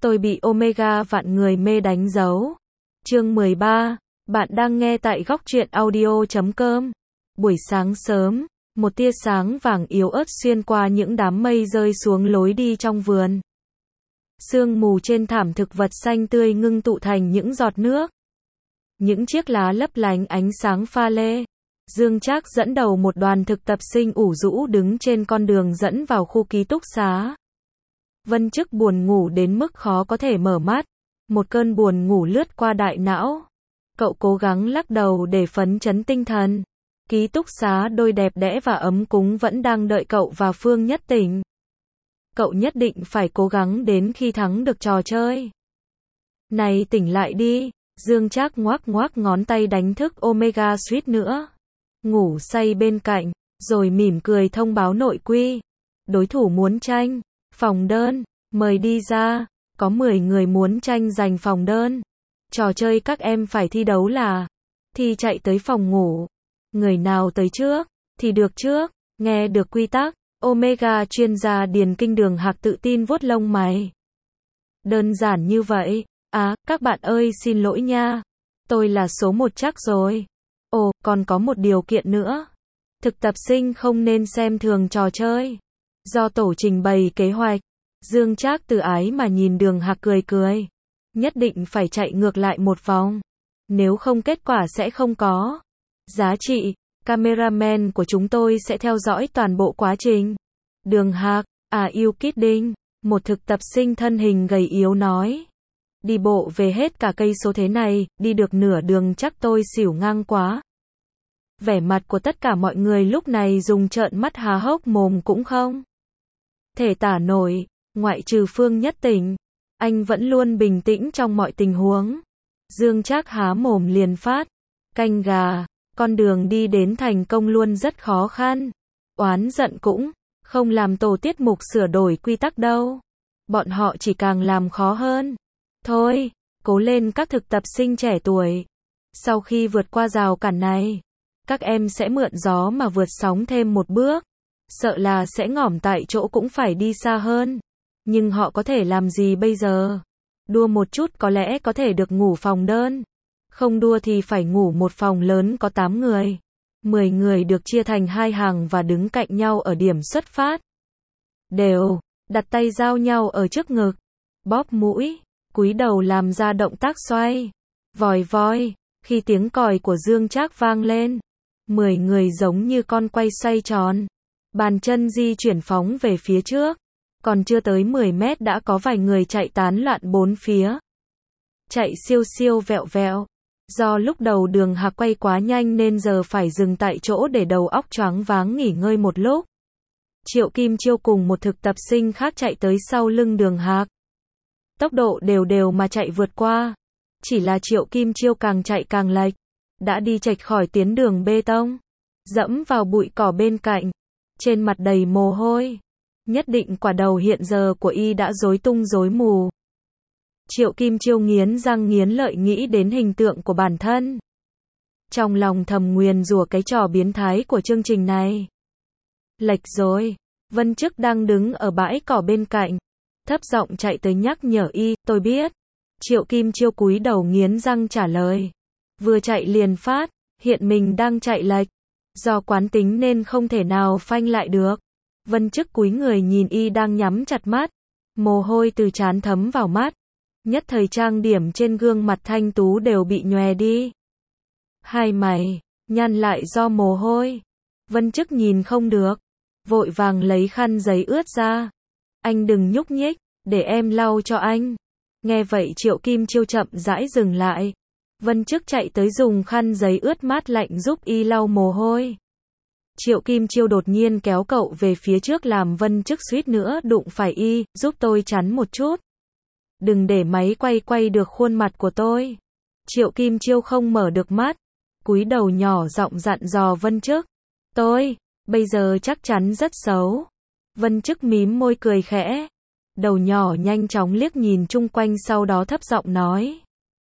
Tôi bị Omega vạn người mê đánh dấu. Chương 13. Bạn đang nghe tại góc truyện audio.com. Buổi sáng sớm, một tia sáng vàng yếu ớt xuyên qua những đám mây rơi xuống lối đi trong vườn. Sương mù trên thảm thực vật xanh tươi ngưng tụ thành những giọt nước. Những chiếc lá lấp lánh ánh sáng pha lê. Dương Trác dẫn đầu một đoàn thực tập sinh ủ rũ đứng trên con đường dẫn vào khu ký túc xá. Vân Chức buồn ngủ đến mức khó có thể mở mắt. Một cơn buồn ngủ lướt qua đại não. Cậu cố gắng lắc đầu để phấn chấn tinh thần. Ký túc xá đôi đẹp đẽ và ấm cúng vẫn đang đợi cậu và Phương Nhất Tỉnh. Cậu nhất định phải cố gắng đến khi thắng được trò chơi. Này tỉnh lại đi. Dương Trác ngoác ngoác ngón tay đánh thức Omega suýt nữa ngủ say bên cạnh, rồi mỉm cười thông báo nội quy. Đối thủ muốn tranh phòng đơn, mời đi ra, có 10 người muốn tranh giành phòng đơn. Trò chơi các em phải thi đấu là thi chạy tới phòng ngủ. Người nào tới trước thì được trước. Nghe được quy tắc, Omega chuyên gia điền kinh Đường Hạc tự tin vuốt lông mày. Đơn giản như vậy. À, các bạn ơi xin lỗi nha. Tôi là số 1 chắc rồi. Ồ, còn có một điều kiện nữa. Thực tập sinh không nên xem thường trò chơi. Do tổ trình bày kế hoạch. Dương Trác từ ái mà nhìn Đường Hạc cười cười. Nhất định phải chạy ngược lại một vòng. Nếu không kết quả sẽ không có giá trị. Cameraman của chúng tôi sẽ theo dõi toàn bộ quá trình. Đường Hạc, are you kidding? Một thực tập sinh thân hình gầy yếu nói. Đi bộ về hết cả cây số thế này, đi được nửa đường chắc tôi xỉu ngang quá. Vẻ mặt của tất cả mọi người lúc này dùng trợn mắt há hốc mồm cũng không thể tả nổi, ngoại trừ Phương Nhất Tỉnh. Anh vẫn luôn bình tĩnh trong mọi tình huống. Dương Trác há mồm liền phát. Canh gà, con đường đi đến thành công luôn rất khó khăn. Oán giận cũng không làm tổ tiết mục sửa đổi quy tắc đâu. Bọn họ chỉ càng làm khó hơn. Thôi, cố lên các thực tập sinh trẻ tuổi. Sau khi vượt qua rào cản này, các em sẽ mượn gió mà vượt sóng thêm một bước. Sợ là sẽ ngỏm tại chỗ cũng phải đi xa hơn. Nhưng họ có thể làm gì bây giờ? Đua một chút có lẽ có thể được ngủ phòng đơn. Không đua thì phải ngủ một phòng lớn có 8 người. 10 người được chia thành 2 hàng và đứng cạnh nhau ở điểm xuất phát. Đều, đặt tay giao nhau ở trước ngực. Bóp mũi, cúi đầu làm ra động tác xoay. Vòi voi, khi tiếng còi của Dương Trác vang lên. 10 người giống như con quay xoay tròn. Bàn chân di chuyển phóng về phía trước. Còn chưa tới 10 mét đã có vài người chạy tán loạn bốn phía. Chạy siêu siêu vẹo vẹo. Do lúc đầu Đường Hạc quay quá nhanh nên giờ phải dừng tại chỗ để đầu óc choáng váng nghỉ ngơi một lúc. Triệu Kim Chiêu cùng một thực tập sinh khác chạy tới sau lưng Đường Hạc. Tốc độ đều đều mà chạy vượt qua. Chỉ là Triệu Kim Chiêu càng chạy càng lệch. Đã đi chệch khỏi tuyến đường bê tông. Dẫm vào bụi cỏ bên cạnh. Trên mặt đầy mồ hôi. Nhất định quả đầu hiện giờ của y đã rối tung rối mù. Triệu Kim Chiêu nghiến răng nghiến lợi nghĩ đến hình tượng của bản thân. Trong lòng thầm nguyền rủa cái trò biến thái của chương trình này. Lệch rồi. Vân Chức đang đứng ở bãi cỏ bên cạnh. Thấp giọng chạy tới nhắc nhở y, tôi biết. Triệu Kim Chiêu cúi đầu nghiến răng trả lời. Vừa chạy liền phát, hiện mình đang chạy lệch. Do quán tính nên không thể nào phanh lại được. Vân Chức cúi người nhìn y đang nhắm chặt mắt. Mồ hôi từ trán thấm vào mắt. Nhất thời trang điểm trên gương mặt thanh tú đều bị nhòe đi. Hai mày nhăn lại do mồ hôi. Vân Chức nhìn không được. Vội vàng lấy khăn giấy ướt ra. Anh đừng nhúc nhích, để em lau cho anh. Nghe vậy Triệu Kim Chiêu chậm rãi dừng lại. Vân Chức chạy tới dùng khăn giấy ướt mát lạnh giúp y lau mồ hôi. Triệu Kim Chiêu đột nhiên kéo cậu về phía trước làm Vân Chức suýt nữa đụng phải y, giúp tôi chắn một chút. Đừng để máy quay được khuôn mặt của tôi. Triệu Kim Chiêu không mở được mắt. Cúi đầu nhỏ giọng dặn dò Vân Chức. Tôi, bây giờ chắc chắn rất xấu. Vân Chức mím môi cười khẽ. Đầu nhỏ nhanh chóng liếc nhìn chung quanh sau đó thấp giọng nói.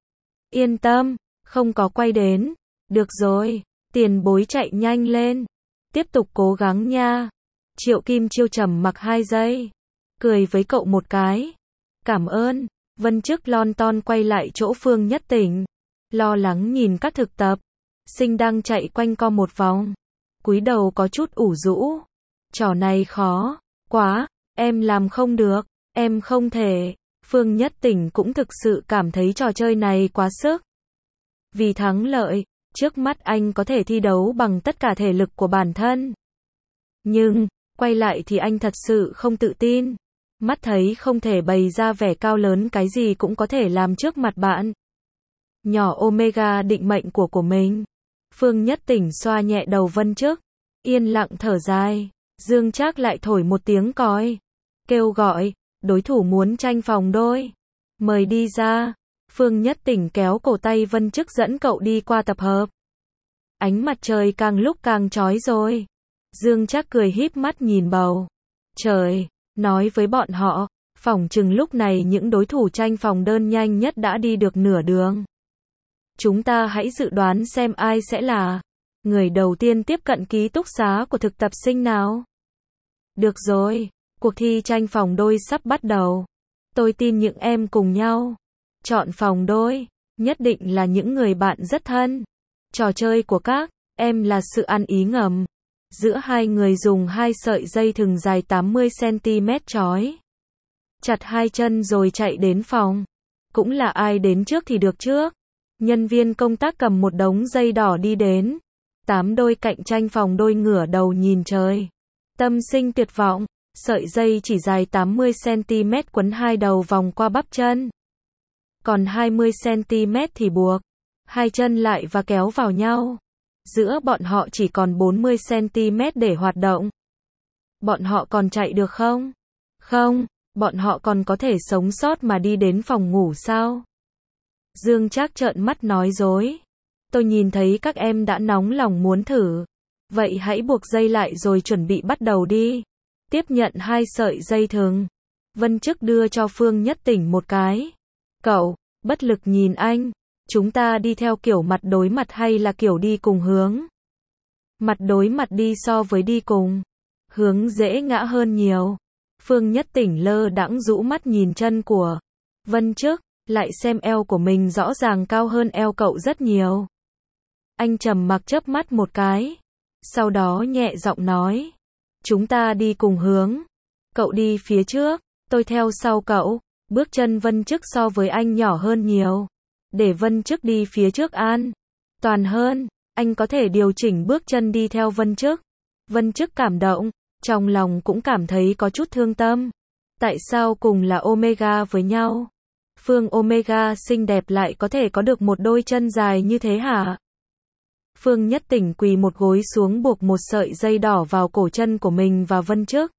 Yên tâm, không có quay đến. Được rồi, tiền bối chạy nhanh lên. Tiếp tục cố gắng nha. Triệu Kim Chiêu trầm mặc 2 giây. Cười với cậu một cái. Cảm ơn. Vân Chức lon ton quay lại chỗ Phương Nhất Tỉnh, lo lắng nhìn các thực tập sinh đang chạy quanh co một vòng, cúi đầu có chút ủ rũ. Trò này khó quá, em làm không được, em không thể. Phương Nhất Tỉnh cũng thực sự cảm thấy trò chơi này quá sức. Vì thắng lợi, trước mắt anh có thể thi đấu bằng tất cả thể lực của bản thân. Nhưng, quay lại thì anh thật sự không tự tin. Mắt thấy không thể bày ra vẻ cao lớn cái gì cũng có thể làm trước mặt bạn nhỏ Omega định mệnh của mình. Phương Nhất Tỉnh xoa nhẹ đầu Vân Chức, yên lặng thở dài. Dương Trác lại thổi một tiếng còi, kêu gọi, đối thủ muốn tranh phòng đôi, mời đi ra. Phương Nhất Tỉnh kéo cổ tay Vân Chức dẫn cậu đi qua tập hợp. Ánh mặt trời càng lúc càng chói rồi. Dương Trác cười híp mắt nhìn bầu trời, nói với bọn họ, phỏng chừng lúc này những đối thủ tranh phòng đơn nhanh nhất đã đi được nửa đường. Chúng ta hãy dự đoán xem ai sẽ là người đầu tiên tiếp cận ký túc xá của thực tập sinh nào. Được rồi, cuộc thi tranh phòng đôi sắp bắt đầu. Tôi tin những em cùng nhau chọn phòng đôi, nhất định là những người bạn rất thân. Trò chơi của các em là sự ăn ý ngầm giữa hai người dùng hai sợi dây thừng dài 80 cm trói chặt hai chân rồi chạy đến phòng. Cũng là ai đến trước thì được trước. Nhân viên công tác cầm một đống dây đỏ đi đến. 8 đôi cạnh tranh phòng đôi ngửa đầu nhìn trời, tâm sinh tuyệt vọng. Sợi dây chỉ dài 80 cm quấn hai đầu vòng qua bắp chân, còn 20 cm thì buộc hai chân lại và kéo vào nhau. Giữa bọn họ chỉ còn 40 cm để hoạt động. Bọn họ còn chạy được không? Không, bọn họ còn có thể sống sót mà đi đến phòng ngủ sao? Dương Trác trợn mắt nói dối. Tôi nhìn thấy các em đã nóng lòng muốn thử. Vậy hãy buộc dây lại rồi chuẩn bị bắt đầu đi. Tiếp nhận hai sợi dây thừng, Vân Chức đưa cho Phương Nhất Tỉnh một cái. Cậu, bất lực nhìn anh. Chúng ta đi theo kiểu mặt đối mặt hay là kiểu đi cùng hướng? Mặt đối mặt đi so với đi cùng hướng dễ ngã hơn nhiều. Phương Nhất Tỉnh lơ đãng rũ mắt nhìn chân của Vân Chức, lại xem eo của mình rõ ràng cao hơn eo cậu rất nhiều. Anh trầm mặc chớp mắt một cái, sau đó nhẹ giọng nói, chúng ta đi cùng hướng. Cậu đi phía trước, tôi theo sau cậu. Bước chân Vân Chức so với anh nhỏ hơn nhiều. Để Vân Chức đi phía trước an toàn hơn, anh có thể điều chỉnh bước chân đi theo Vân Chức. Vân Chức cảm động, trong lòng cũng cảm thấy có chút thương tâm. Tại sao cùng là Omega với nhau? Phương Omega xinh đẹp lại có thể có được một đôi chân dài như thế hả? Phương Nhất Tỉnh quỳ một gối xuống buộc một sợi dây đỏ vào cổ chân của mình và Vân Chức.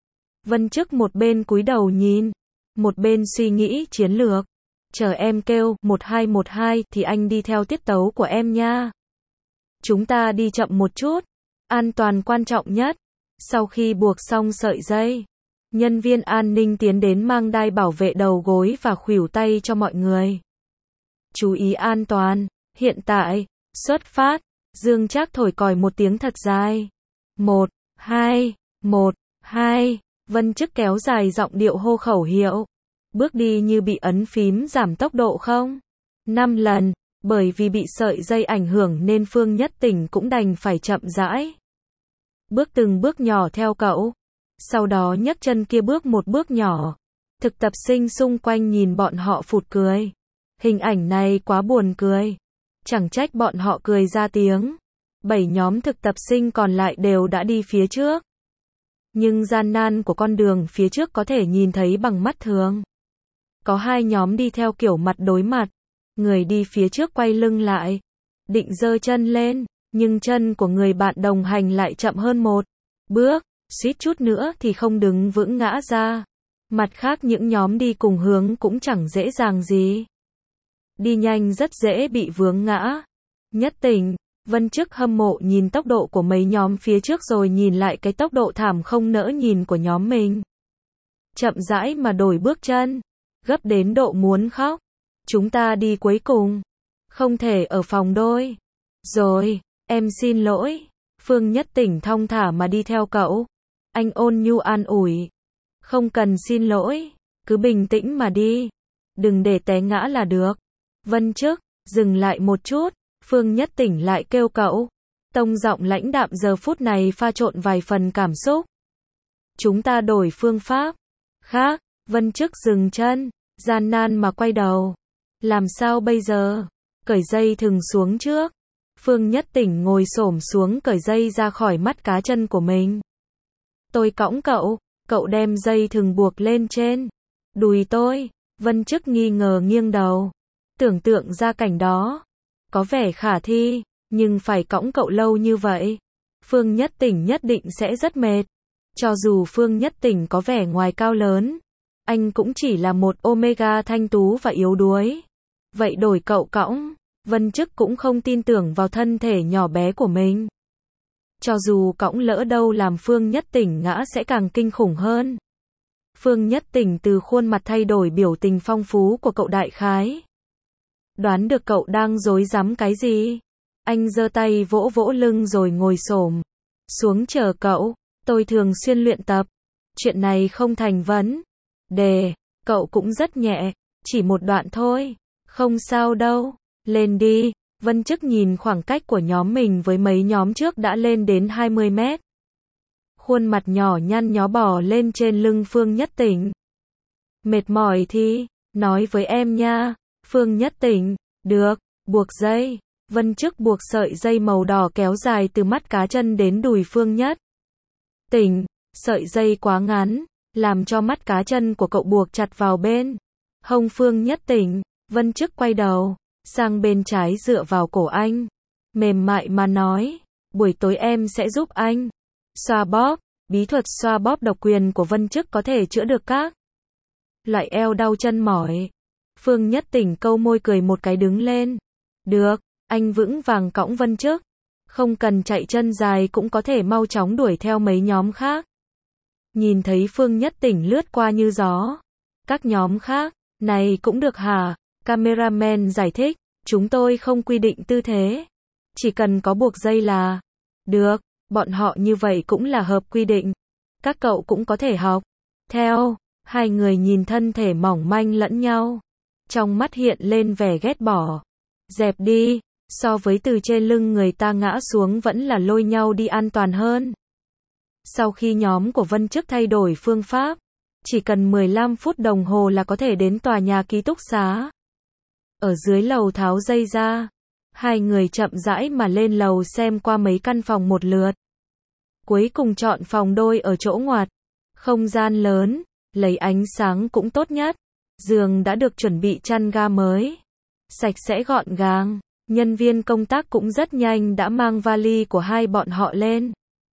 Vân Chức một bên cúi đầu nhìn, một bên suy nghĩ chiến lược. Chờ em kêu 1212 thì anh đi theo tiết tấu của em nha. Chúng ta đi chậm một chút, an toàn quan trọng nhất. Sau khi buộc xong sợi dây, nhân viên an ninh tiến đến mang đai bảo vệ đầu gối và khuỷu tay cho mọi người. Chú ý an toàn, hiện tại, xuất phát. Dương Trác thổi còi một tiếng thật dài. 1, 2, 1, 2. Vân Chức kéo dài giọng điệu hô khẩu hiệu. Bước đi như bị ấn phím giảm tốc độ không? 5 lần, bởi vì bị sợi dây ảnh hưởng nên Phương Nhất Tỉnh cũng đành phải chậm rãi. Bước từng bước nhỏ theo cậu. Sau đó nhấc chân kia bước một bước nhỏ. Thực tập sinh xung quanh nhìn bọn họ phụt cười. Hình ảnh này quá buồn cười. Chẳng trách bọn họ cười ra tiếng. 7 nhóm thực tập sinh còn lại đều đã đi phía trước. Nhưng gian nan của con đường phía trước có thể nhìn thấy bằng mắt thường. Có 2 nhóm đi theo kiểu mặt đối mặt. Người đi phía trước quay lưng lại, định giơ chân lên, nhưng chân của người bạn đồng hành lại chậm hơn một bước, suýt chút nữa thì không đứng vững ngã ra. Mặt khác những nhóm đi cùng hướng cũng chẳng dễ dàng gì. Đi nhanh rất dễ bị vướng ngã. Nhất Tỉnh, Vân Chức hâm mộ nhìn tốc độ của mấy nhóm phía trước rồi nhìn lại cái tốc độ thảm không nỡ nhìn của nhóm mình. Chậm rãi mà đổi bước chân, gấp đến độ muốn khóc. Chúng ta đi cuối cùng, không thể ở phòng đôi. Rồi, em xin lỗi. Phương Nhất Tỉnh thong thả mà đi theo cậu. Anh ôn nhu an ủi. Không cần xin lỗi, cứ bình tĩnh mà đi. đừng để té ngã là được. Vân Chức, dừng lại một chút, Phương Nhất Tỉnh lại kêu cậu. Tông giọng lãnh đạm giờ phút này pha trộn vài phần cảm xúc. Chúng ta đổi phương pháp khác. Vân Chức dừng chân, gian nan mà quay đầu. Làm sao bây giờ? Cởi dây thừng xuống trước. Phương Nhất Tỉnh ngồi xổm xuống cởi dây ra khỏi mắt cá chân của mình. Tôi cõng cậu, cậu đem dây thừng buộc lên trên đùi tôi. Vân Chức nghi ngờ nghiêng đầu. Tưởng tượng ra cảnh đó. Có vẻ khả thi, nhưng phải cõng cậu lâu như vậy. Phương Nhất Tỉnh nhất định sẽ rất mệt. Cho dù Phương Nhất Tỉnh có vẻ ngoài cao lớn, anh cũng chỉ là một omega thanh tú và yếu đuối. Vậy đổi cậu cõng, Vân Chức cũng không tin tưởng vào thân thể nhỏ bé của mình. Cho dù cõng lỡ đâu làm Phương Nhất Tỉnh ngã sẽ càng kinh khủng hơn. Phương Nhất Tỉnh từ khuôn mặt thay đổi biểu tình phong phú của cậu đại khái. Đoán được cậu đang rối rắm cái gì. Anh giơ tay vỗ vỗ lưng rồi ngồi xổm xuống chờ cậu. Tôi thường xuyên luyện tập. Chuyện này không thành vấn đề. Cậu cũng rất nhẹ. Chỉ một đoạn thôi. Không sao đâu. Lên đi. Vân Chức nhìn khoảng cách của nhóm mình với mấy nhóm trước đã lên đến 20 mét. Khuôn mặt nhỏ nhăn nhó bò lên trên lưng Phương Nhất Tỉnh. Mệt mỏi thì, nói với em nha. Phương Nhất Tỉnh, được, buộc dây. Vân Chức buộc sợi dây màu đỏ kéo dài từ mắt cá chân đến đùi Phương Nhất Tỉnh. Sợi dây quá ngắn, làm cho mắt cá chân của cậu buộc chặt vào bên hông Phương Nhất Tỉnh. Vân Chức quay đầu sang bên trái dựa vào cổ anh, mềm mại mà nói, buổi tối em sẽ giúp anh xoa bóp. Bí thuật xoa bóp độc quyền của Vân Chức có thể chữa được các loại eo đau chân mỏi. Phương Nhất Tỉnh câu môi cười một cái đứng lên. Được, anh vững vàng cõng Vân Chức. Không cần chạy chân dài cũng có thể mau chóng đuổi theo mấy nhóm khác. Nhìn thấy Phương Nhất Tỉnh lướt qua như gió. Các nhóm khác, này cũng được hả? Cameraman giải thích, chúng tôi không quy định tư thế. Chỉ cần có buộc dây là được, bọn họ như vậy cũng là hợp quy định. Các cậu cũng có thể học theo. Hai người nhìn thân thể mỏng manh lẫn nhau. Trong mắt hiện lên vẻ ghét bỏ. Dẹp đi, so với từ trên lưng người ta ngã xuống vẫn là lôi nhau đi an toàn hơn. Sau khi nhóm của Vân Chức thay đổi phương pháp, chỉ cần 15 phút đồng hồ là có thể đến tòa nhà ký túc xá. Ở dưới lầu tháo dây ra, hai người chậm rãi mà lên lầu xem qua mấy căn phòng một lượt. Cuối cùng chọn phòng đôi ở chỗ ngoặt. Không gian lớn, lấy ánh sáng cũng tốt nhất. Giường đã được chuẩn bị chăn ga mới. Sạch sẽ gọn gàng. Nhân viên công tác cũng rất nhanh đã mang vali của hai bọn họ lên.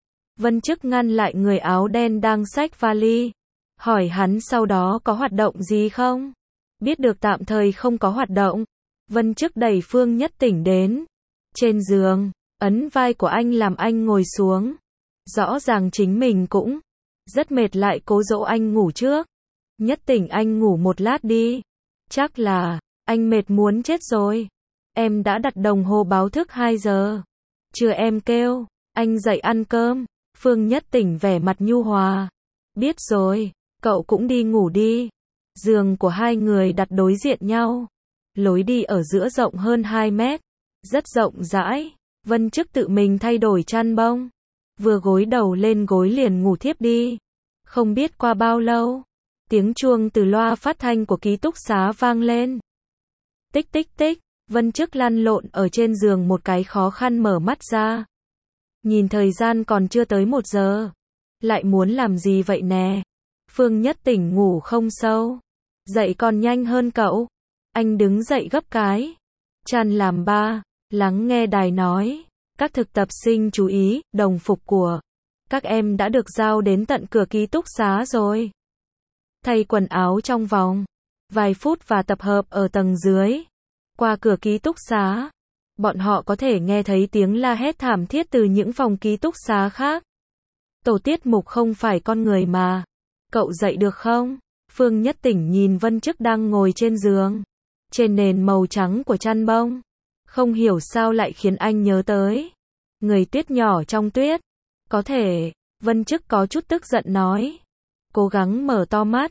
Vân Chức ngăn lại người áo đen đang xách vali. Hỏi hắn sau đó có hoạt động gì không? Biết được tạm thời không có hoạt động. Vân Chức đẩy Phương Nhất Tỉnh đến trên giường, ấn vai của anh làm anh ngồi xuống. Rõ ràng chính mình cũng rất mệt lại cố dỗ anh ngủ trước. Nhất Tỉnh anh ngủ một lát đi. Chắc là anh mệt muốn chết rồi. Em đã đặt đồng hồ báo thức 2 giờ. Chưa em kêu anh dậy ăn cơm. Phương Nhất Tỉnh vẻ mặt nhu hòa. Biết rồi, cậu cũng đi ngủ đi. Giường của hai người đặt đối diện nhau. Lối đi ở giữa rộng hơn 2 mét. Rất rộng rãi. Vân Chức tự mình thay đổi chăn bông. Vừa gối đầu lên gối liền ngủ thiếp đi. Không biết qua bao lâu, tiếng chuông từ loa phát thanh của ký túc xá vang lên. Tích tích tích, Vân Chức lăn lộn ở trên giường một cái khó khăn mở mắt ra. Nhìn thời gian còn chưa tới 1 giờ. Lại muốn làm gì vậy nè? Phương Nhất Tỉnh ngủ không sâu. Dậy còn nhanh hơn cậu. Anh đứng dậy gấp cái chăn làm ba, lắng nghe đài nói. Các thực tập sinh chú ý, đồng phục của các em đã được giao đến tận cửa ký túc xá rồi. Thay quần áo trong vòng vài phút và tập hợp ở tầng dưới. Qua cửa ký túc xá, bọn họ có thể nghe thấy tiếng la hét thảm thiết từ những phòng ký túc xá khác. Tổ tiết mục không phải con người mà. Cậu dậy được không? Phương Nhất Tỉnh nhìn Vân Chức đang ngồi trên giường, trên nền màu trắng của chăn bông. Không hiểu sao lại khiến anh nhớ tới người tuyết nhỏ trong tuyết. Có thể, Vân Chức có chút tức giận nói. Cố gắng mở to mắt.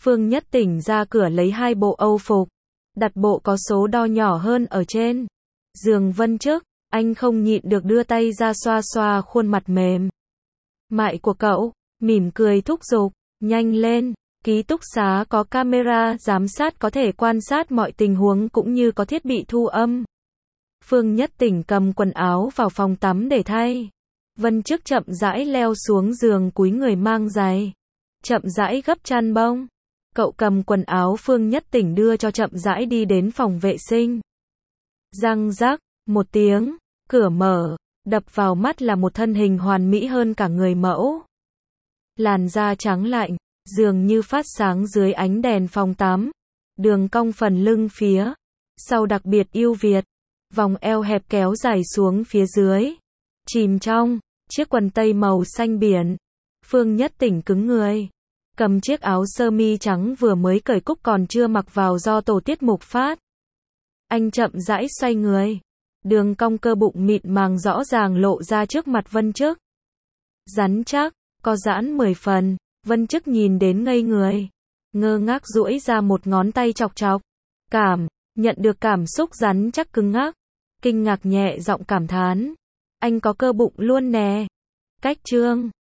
Phương Nhất Tỉnh ra cửa lấy 2 bộ âu phục, đặt bộ có số đo nhỏ hơn ở trên giường Vân Chức, anh không nhịn được đưa tay ra xoa xoa khuôn mặt mềm mại của cậu, mỉm cười thúc giục, nhanh lên, ký túc xá có camera giám sát có thể quan sát mọi tình huống cũng như có thiết bị thu âm. Phương Nhất Tỉnh cầm quần áo vào phòng tắm để thay. Vân Chức chậm rãi leo xuống giường cúi người mang giày, chậm rãi gấp chăn bông. Cậu cầm quần áo Phương Nhất Tỉnh đưa cho chậm rãi đi đến phòng vệ sinh. Răng rắc, một tiếng, cửa mở, đập vào mắt là một thân hình hoàn mỹ hơn cả người mẫu. Làn da trắng lạnh, dường như phát sáng dưới ánh đèn phòng tắm. Đường cong phần lưng phía sau đặc biệt ưu việt, vòng eo hẹp kéo dài xuống phía dưới. Chìm trong chiếc quần tây màu xanh biển. Phương Nhất Tỉnh cứng người, cầm chiếc áo sơ mi trắng vừa mới cởi cúc còn chưa mặc vào do tổ tiết mục phát. Anh chậm rãi xoay người. Đường cong cơ bụng mịn màng rõ ràng lộ ra trước mặt Vân Chức. Rắn chắc, có giãn 10 phần, Vân Chức nhìn đến ngây người. Ngơ ngác duỗi ra một ngón tay chọc chọc. Nhận được cảm xúc rắn chắc cứng ngắc. Kinh ngạc nhẹ giọng cảm thán. Anh có cơ bụng luôn nè. Cách chương